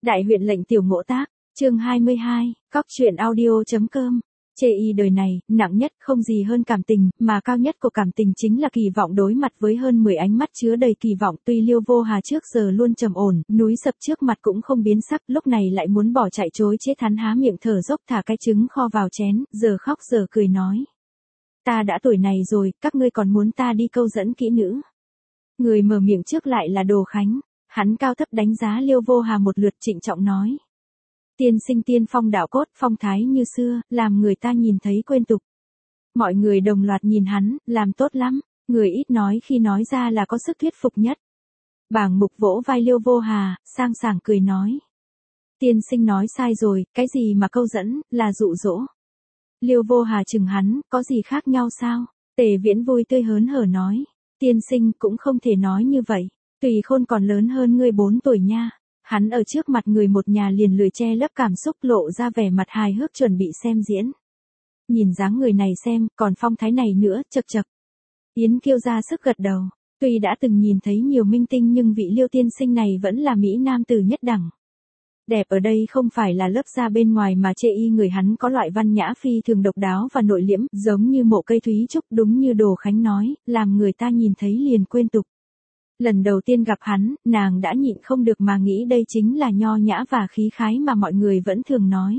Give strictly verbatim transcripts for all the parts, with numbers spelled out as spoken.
Đại huyện lệnh tiểu ngộ tác, chương hai mươi hai, cóc truyện audio.com. Chê y đời này, nặng nhất không gì hơn cảm tình, mà cao nhất của cảm tình chính là kỳ vọng. Đối mặt với hơn mười ánh mắt chứa đầy kỳ vọng, tuy Liêu Vô Hà trước giờ luôn trầm ổn, núi sập trước mặt cũng không biến sắc, lúc này lại muốn bỏ chạy trối chết. Hắn há miệng thở dốc thả cái trứng kho vào chén, giờ khóc giờ cười nói: Ta đã tuổi này rồi, các ngươi còn muốn ta đi câu dẫn kỹ nữ. Người mở miệng trước lại là Đồ Khánh. Hắn cao thấp đánh giá Liêu Vô Hà một lượt, trịnh trọng nói: Tiên sinh tiên phong đạo cốt, phong thái như xưa, làm người ta nhìn thấy quên tục. Mọi người đồng loạt nhìn hắn, làm tốt lắm. Người ít nói khi nói ra là có sức thuyết phục nhất. Bàng Mục vỗ vai Liêu Vô Hà, sang sảng cười nói: Tiên sinh nói sai rồi, cái gì mà câu dẫn, là dụ dỗ. Liêu Vô Hà chừng hắn, có gì khác nhau sao? Tề Viễn vui tươi hớn hở nói: Tiên sinh cũng không thể nói như vậy. Tùy Khôn còn lớn hơn ngươi bốn tuổi nha. Hắn ở trước mặt người một nhà liền lười che lấp cảm xúc, lộ ra vẻ mặt hài hước chuẩn bị xem diễn. Nhìn dáng người này xem, còn phong thái này nữa, chậc chậc. Yến Kiêu ra sức gật đầu. Tuy đã từng nhìn thấy nhiều minh tinh nhưng vị Liêu tiên sinh này vẫn là mỹ nam tử nhất đẳng. Đẹp ở đây không phải là lớp da bên ngoài mà chê y người hắn có loại văn nhã phi thường độc đáo và nội liễm, giống như Mộ Cây Thúy Trúc, đúng như Đồ Khánh nói, làm người ta nhìn thấy liền quên tục. Lần đầu tiên gặp hắn, nàng đã nhịn không được mà nghĩ đây chính là nho nhã và khí khái mà mọi người vẫn thường nói.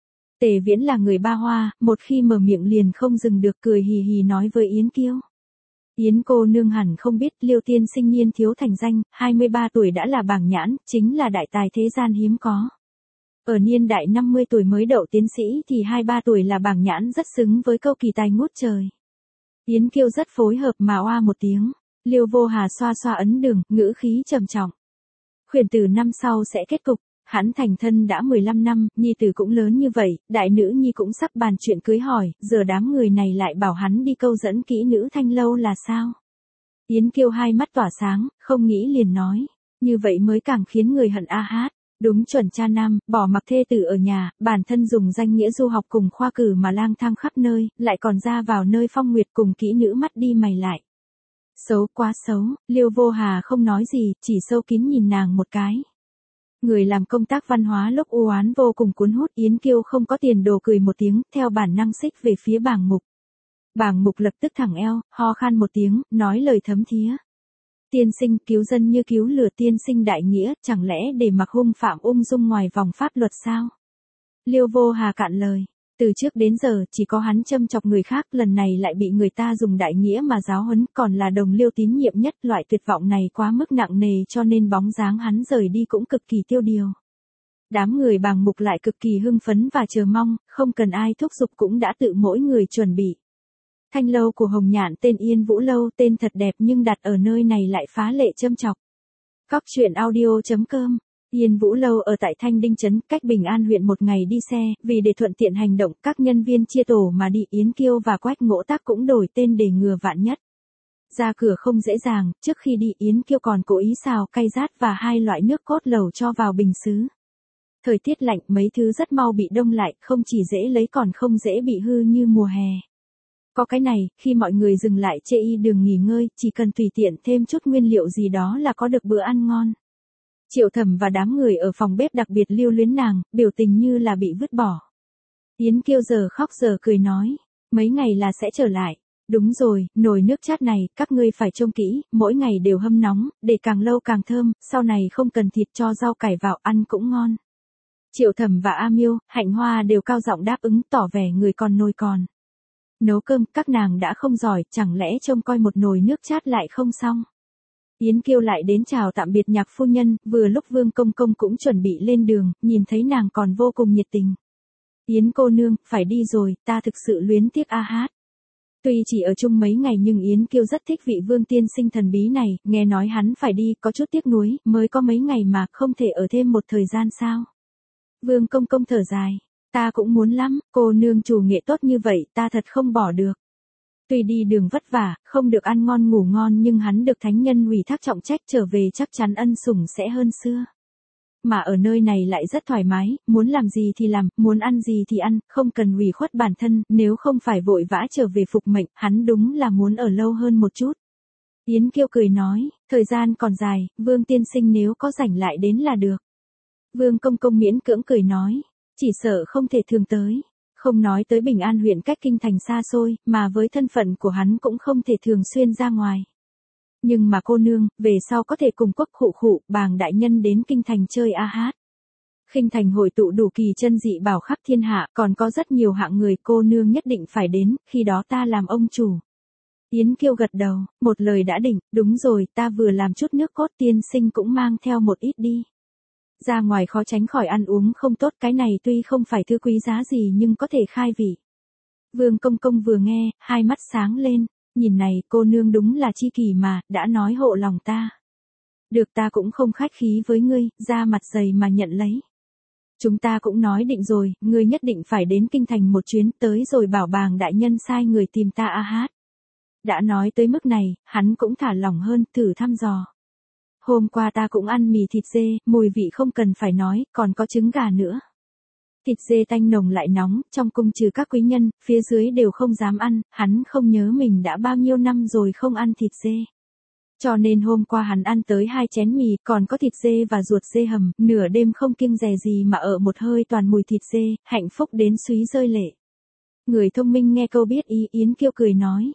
Tề Viễn là người ba hoa, một khi mở miệng liền không dừng được, cười hì hì nói với Yến Kiêu: Yến cô nương hẳn không biết, Liêu tiên sinh niên thiếu thành danh, hai mươi ba tuổi đã là bảng nhãn, chính là đại tài thế gian hiếm có. Ở niên đại năm mươi tuổi mới đậu tiến sĩ thì hai mươi ba tuổi là bảng nhãn, rất xứng với câu kỳ tài ngút trời. Yến Kiêu rất phối hợp mà oa một tiếng. Liêu Vô Hà xoa xoa ấn đường, ngữ khí trầm trọng. Khuyển tử năm sau sẽ kết cục, hắn thành thân đã mười lăm năm, nhi tử cũng lớn như vậy, đại nữ nhi cũng sắp bàn chuyện cưới hỏi, giờ đám người này lại bảo hắn đi câu dẫn kỹ nữ Thanh Lâu là sao? Yến Kiêu hai mắt tỏa sáng, không nghĩ liền nói, như vậy mới càng khiến người hận a hát. Đúng chuẩn cha nam, bỏ mặc thê tử ở nhà, bản thân dùng danh nghĩa du học cùng khoa cử mà lang thang khắp nơi, lại còn ra vào nơi phong nguyệt cùng kỹ nữ mắt đi mày lại. Xấu, quá xấu. Liêu Vô Hà không nói gì, chỉ sâu kín nhìn nàng một cái. Người làm công tác văn hóa lúc u oán vô cùng cuốn hút. Yến Kiêu không có tiền đồ cười một tiếng, theo bản năng xích về phía Bàng Mục. Bàng Mục lập tức thẳng eo, ho khan một tiếng, nói lời thấm thía: Tiên sinh cứu dân như cứu lửa, tiên sinh đại nghĩa, chẳng lẽ để mặc hung phạm ung dung ngoài vòng pháp luật sao? Liêu Vô Hà cạn lời. Từ trước đến giờ, chỉ có hắn châm chọc người khác, lần này lại bị người ta dùng đại nghĩa mà giáo huấn, còn là đồng Liêu tín nhiệm nhất, loại tuyệt vọng này quá mức nặng nề cho nên bóng dáng hắn rời đi cũng cực kỳ tiêu điều. Đám người Bàng Mục lại cực kỳ hưng phấn và chờ mong, không cần ai thúc giục cũng đã tự mỗi người chuẩn bị. Thanh Lâu của Hồng Nhạn tên Yên Vũ Lâu, tên thật đẹp nhưng đặt ở nơi này lại phá lệ châm chọc. Cóc truyện audio.com. Yên Vũ Lâu ở tại Thanh Đinh Trấn, cách Bình An huyện một ngày đi xe, vì để thuận tiện hành động, các nhân viên chia tổ mà đi. Yến Kiêu và Quách Ngỗ Tác cũng đổi tên để ngừa vạn nhất. Ra cửa không dễ dàng, trước khi đi Yến Kiêu còn cố ý xào cay rát và hai loại nước cốt lẩu cho vào bình sứ. Thời tiết lạnh, mấy thứ rất mau bị đông lại, không chỉ dễ lấy còn không dễ bị hư như mùa hè. Có cái này, khi mọi người dừng lại chê y đường nghỉ ngơi, chỉ cần tùy tiện thêm chút nguyên liệu gì đó là có được bữa ăn ngon. Triệu Thẩm và đám người ở phòng bếp đặc biệt lưu luyến nàng, biểu tình như là bị vứt bỏ. Yến Kiêu giờ khóc giờ cười nói, mấy ngày là sẽ trở lại. Đúng rồi, nồi nước chát này, các ngươi phải trông kỹ, mỗi ngày đều hâm nóng, để càng lâu càng thơm, sau này không cần thịt cho rau cải vào ăn cũng ngon. Triệu Thẩm và A Miêu, Hạnh Hoa đều cao giọng đáp ứng, tỏ vẻ người còn nồi còn. Nấu cơm, các nàng đã không giỏi, chẳng lẽ trông coi một nồi nước chát lại không xong. Yến Kiêu lại đến chào tạm biệt nhạc phu nhân, vừa lúc Vương Công Công cũng chuẩn bị lên đường, nhìn thấy nàng còn vô cùng nhiệt tình. Yến cô nương, phải đi rồi, ta thực sự luyến tiếc a hát. Tuy chỉ ở chung mấy ngày nhưng Yến Kiêu rất thích vị Vương tiên sinh thần bí này, nghe nói hắn phải đi, có chút tiếc nuối, mới có mấy ngày mà, không thể ở thêm một thời gian sao. Vương Công Công thở dài, ta cũng muốn lắm, cô nương chủ nghệ tốt như vậy, ta thật không bỏ được. Tuy đi đường vất vả, không được ăn ngon ngủ ngon nhưng hắn được thánh nhân ủy thác trọng trách, trở về chắc chắn ân sủng sẽ hơn xưa. Mà ở nơi này lại rất thoải mái, muốn làm gì thì làm, muốn ăn gì thì ăn, không cần ủy khuất bản thân, nếu không phải vội vã trở về phục mệnh, hắn đúng là muốn ở lâu hơn một chút. Yến Kiêu cười nói, thời gian còn dài, Vương tiên sinh nếu có rảnh lại đến là được. Vương Công Công miễn cưỡng cười nói, chỉ sợ không thể thường tới. Không nói tới Bình An huyện cách kinh thành xa xôi, mà với thân phận của hắn cũng không thể thường xuyên ra ngoài. Nhưng mà cô nương, về sau có thể cùng Quốc Khụ Khụ, Bàng đại nhân đến kinh thành chơi a hát. Kinh thành hội tụ đủ kỳ chân dị bảo khắp thiên hạ, còn có rất nhiều hạng người, cô nương nhất định phải đến, khi đó ta làm ông chủ. Yến Kiêu gật đầu, một lời đã định, đúng rồi, ta vừa làm chút nước cốt, tiên sinh cũng mang theo một ít đi. Ra ngoài khó tránh khỏi ăn uống không tốt, cái này tuy không phải thứ quý giá gì nhưng có thể khai vị. Vương Công Công vừa nghe, hai mắt sáng lên, nhìn này, cô nương đúng là chi kỷ mà, đã nói hộ lòng ta. Được, ta cũng không khách khí với ngươi, ra mặt dày mà nhận lấy. Chúng ta cũng nói định rồi, ngươi nhất định phải đến kinh thành một chuyến, tới rồi bảo Bàng đại nhân sai người tìm ta a hát. Đã nói tới mức này, hắn cũng thả lỏng hơn, thử thăm dò. Hôm qua ta cũng ăn mì thịt dê, mùi vị không cần phải nói, còn có trứng gà nữa. Thịt dê tanh nồng lại nóng, trong cung trừ các quý nhân, phía dưới đều không dám ăn, hắn không nhớ mình đã bao nhiêu năm rồi không ăn thịt dê. Cho nên hôm qua hắn ăn tới hai chén mì, còn có thịt dê và ruột dê hầm, nửa đêm không kiêng dè gì mà ở một hơi toàn mùi thịt dê, hạnh phúc đến súy rơi lệ. Người thông minh nghe câu biết ý, Yến Kiêu cười nói.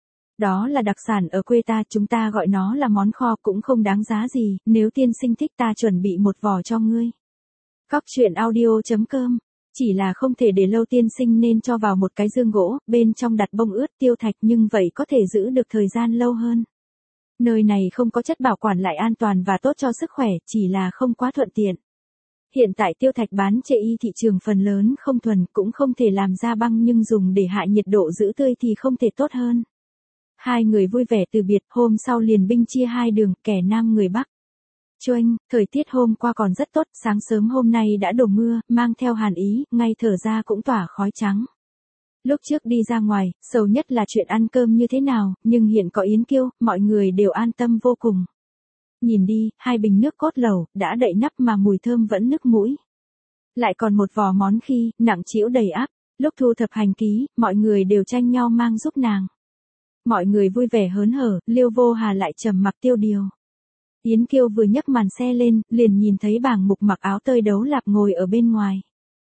Đó là đặc sản ở quê ta, chúng ta gọi nó là món kho, cũng không đáng giá gì, nếu tiên sinh thích ta chuẩn bị một vò cho ngươi. Cóc truyện audio chấm com, chỉ là không thể để lâu, tiên sinh nên cho vào một cái dương gỗ, bên trong đặt bông ướt tiêu thạch, nhưng vậy có thể giữ được thời gian lâu hơn. Nơi này không có chất bảo quản lại an toàn và tốt cho sức khỏe, chỉ là không quá thuận tiện. Hiện tại tiêu thạch bán chệ y thị trường phần lớn không thuần, cũng không thể làm ra băng, nhưng dùng để hạ nhiệt độ giữ tươi thì không thể tốt hơn. Hai người vui vẻ từ biệt, hôm sau liền binh chia hai đường, kẻ nam người bắc. Choanh, thời tiết hôm qua còn rất tốt, sáng sớm hôm nay đã đổ mưa, mang theo hàn ý, ngay thở ra cũng tỏa khói trắng. Lúc trước đi ra ngoài, sầu nhất là chuyện ăn cơm như thế nào, nhưng hiện có Yến Kiêu, mọi người đều an tâm vô cùng. Nhìn đi, hai bình nước cốt lẩu, đã đậy nắp mà mùi thơm vẫn nức mũi. Lại còn một vò món khi, nặng trĩu đầy ắp, lúc thu thập hành ký, mọi người đều tranh nhau mang giúp nàng. Mọi người vui vẻ hớn hở, Liêu Vô Hà lại trầm mặc tiêu điều. Yến Kiêu vừa nhấc màn xe lên, liền nhìn thấy Bàng Mục mặc áo tơi đấu lạp ngồi ở bên ngoài.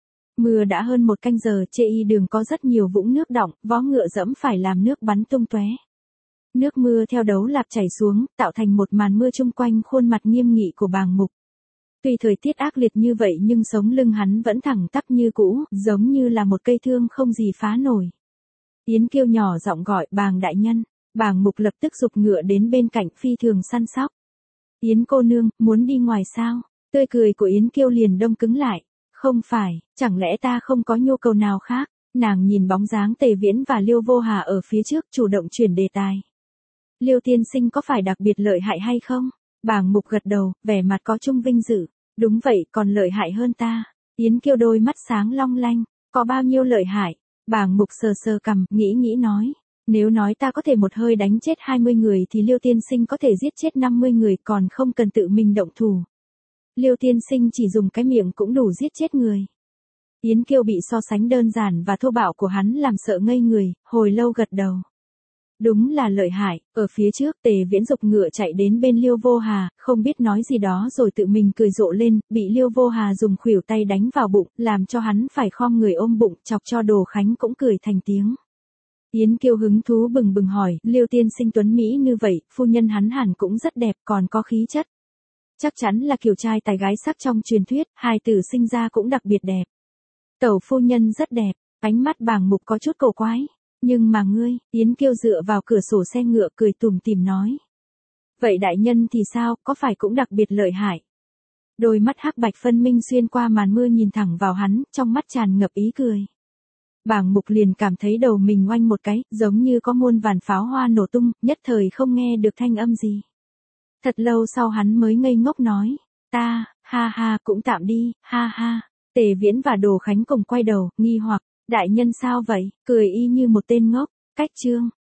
Mưa đã hơn một canh giờ, chê y đường có rất nhiều vũng nước đọng, vó ngựa dẫm phải làm nước bắn tung tóe. Nước mưa theo đấu lạp chảy xuống, tạo thành một màn mưa chung quanh khuôn mặt nghiêm nghị của Bàng Mục. Tuy thời tiết ác liệt như vậy nhưng sống lưng hắn vẫn thẳng tắp như cũ, giống như là một cây thương không gì phá nổi. Yến Kiêu nhỏ giọng gọi, Bàng đại nhân. Bàng Mục lập tức giục ngựa đến bên cạnh, phi thường săn sóc. Yến cô nương, muốn đi ngoài sao? Tươi cười của Yến Kiêu liền đông cứng lại. Không phải, chẳng lẽ ta không có nhu cầu nào khác? Nàng nhìn bóng dáng Tề Viễn và Liêu Vô Hà ở phía trước, chủ động chuyển đề tài. Liêu tiên sinh có phải đặc biệt lợi hại hay không? Bàng Mục gật đầu, vẻ mặt có chung vinh dự. Đúng vậy, còn lợi hại hơn ta. Yến Kiêu đôi mắt sáng long lanh. Có bao nhiêu lợi hại? Bàng Mục sờ sờ cằm, nghĩ nghĩ nói. Nếu nói ta có thể một hơi đánh chết hai mươi người thì Liêu tiên sinh có thể giết chết năm mươi người, còn không cần tự mình động thủ. Liêu tiên sinh chỉ dùng cái miệng cũng đủ giết chết người. Yến Kiêu bị so sánh đơn giản và thô bạo của hắn làm sợ ngây người, hồi lâu gật đầu. Đúng là lợi hại. Ở phía trước, Tề Viễn giục ngựa chạy đến bên Liêu Vô Hà, không biết nói gì đó rồi tự mình cười rộ lên, bị Liêu Vô Hà dùng khuỷu tay đánh vào bụng, làm cho hắn phải khom người ôm bụng, chọc cho Đồ Khánh cũng cười thành tiếng. Yến Kiêu hứng thú bừng bừng hỏi, Liêu tiên sinh tuấn Mỹ như vậy, phu nhân hắn hẳn cũng rất đẹp, còn có khí chất. Chắc chắn là kiểu trai tài gái sắc trong truyền thuyết, hài tử sinh ra cũng đặc biệt đẹp. Tẩu phu nhân rất đẹp, ánh mắt Bàng Mục có chút cổ quái. Nhưng mà ngươi, Yến Kiêu dựa vào cửa sổ xe ngựa cười tủm tỉm nói. Vậy đại nhân thì sao, có phải cũng đặc biệt lợi hại? Đôi mắt hắc bạch phân minh xuyên qua màn mưa nhìn thẳng vào hắn, trong mắt tràn ngập ý cười. Bàng Mục liền cảm thấy đầu mình oanh một cái, giống như có muôn vàn pháo hoa nổ tung, nhất thời không nghe được thanh âm gì. Thật lâu sau hắn mới ngây ngốc nói, ta, ha ha, cũng tạm đi, ha ha. Tề Viễn và Đồ Khánh cùng quay đầu, nghi hoặc, đại nhân sao vậy, cười y như một tên ngốc. Cách chương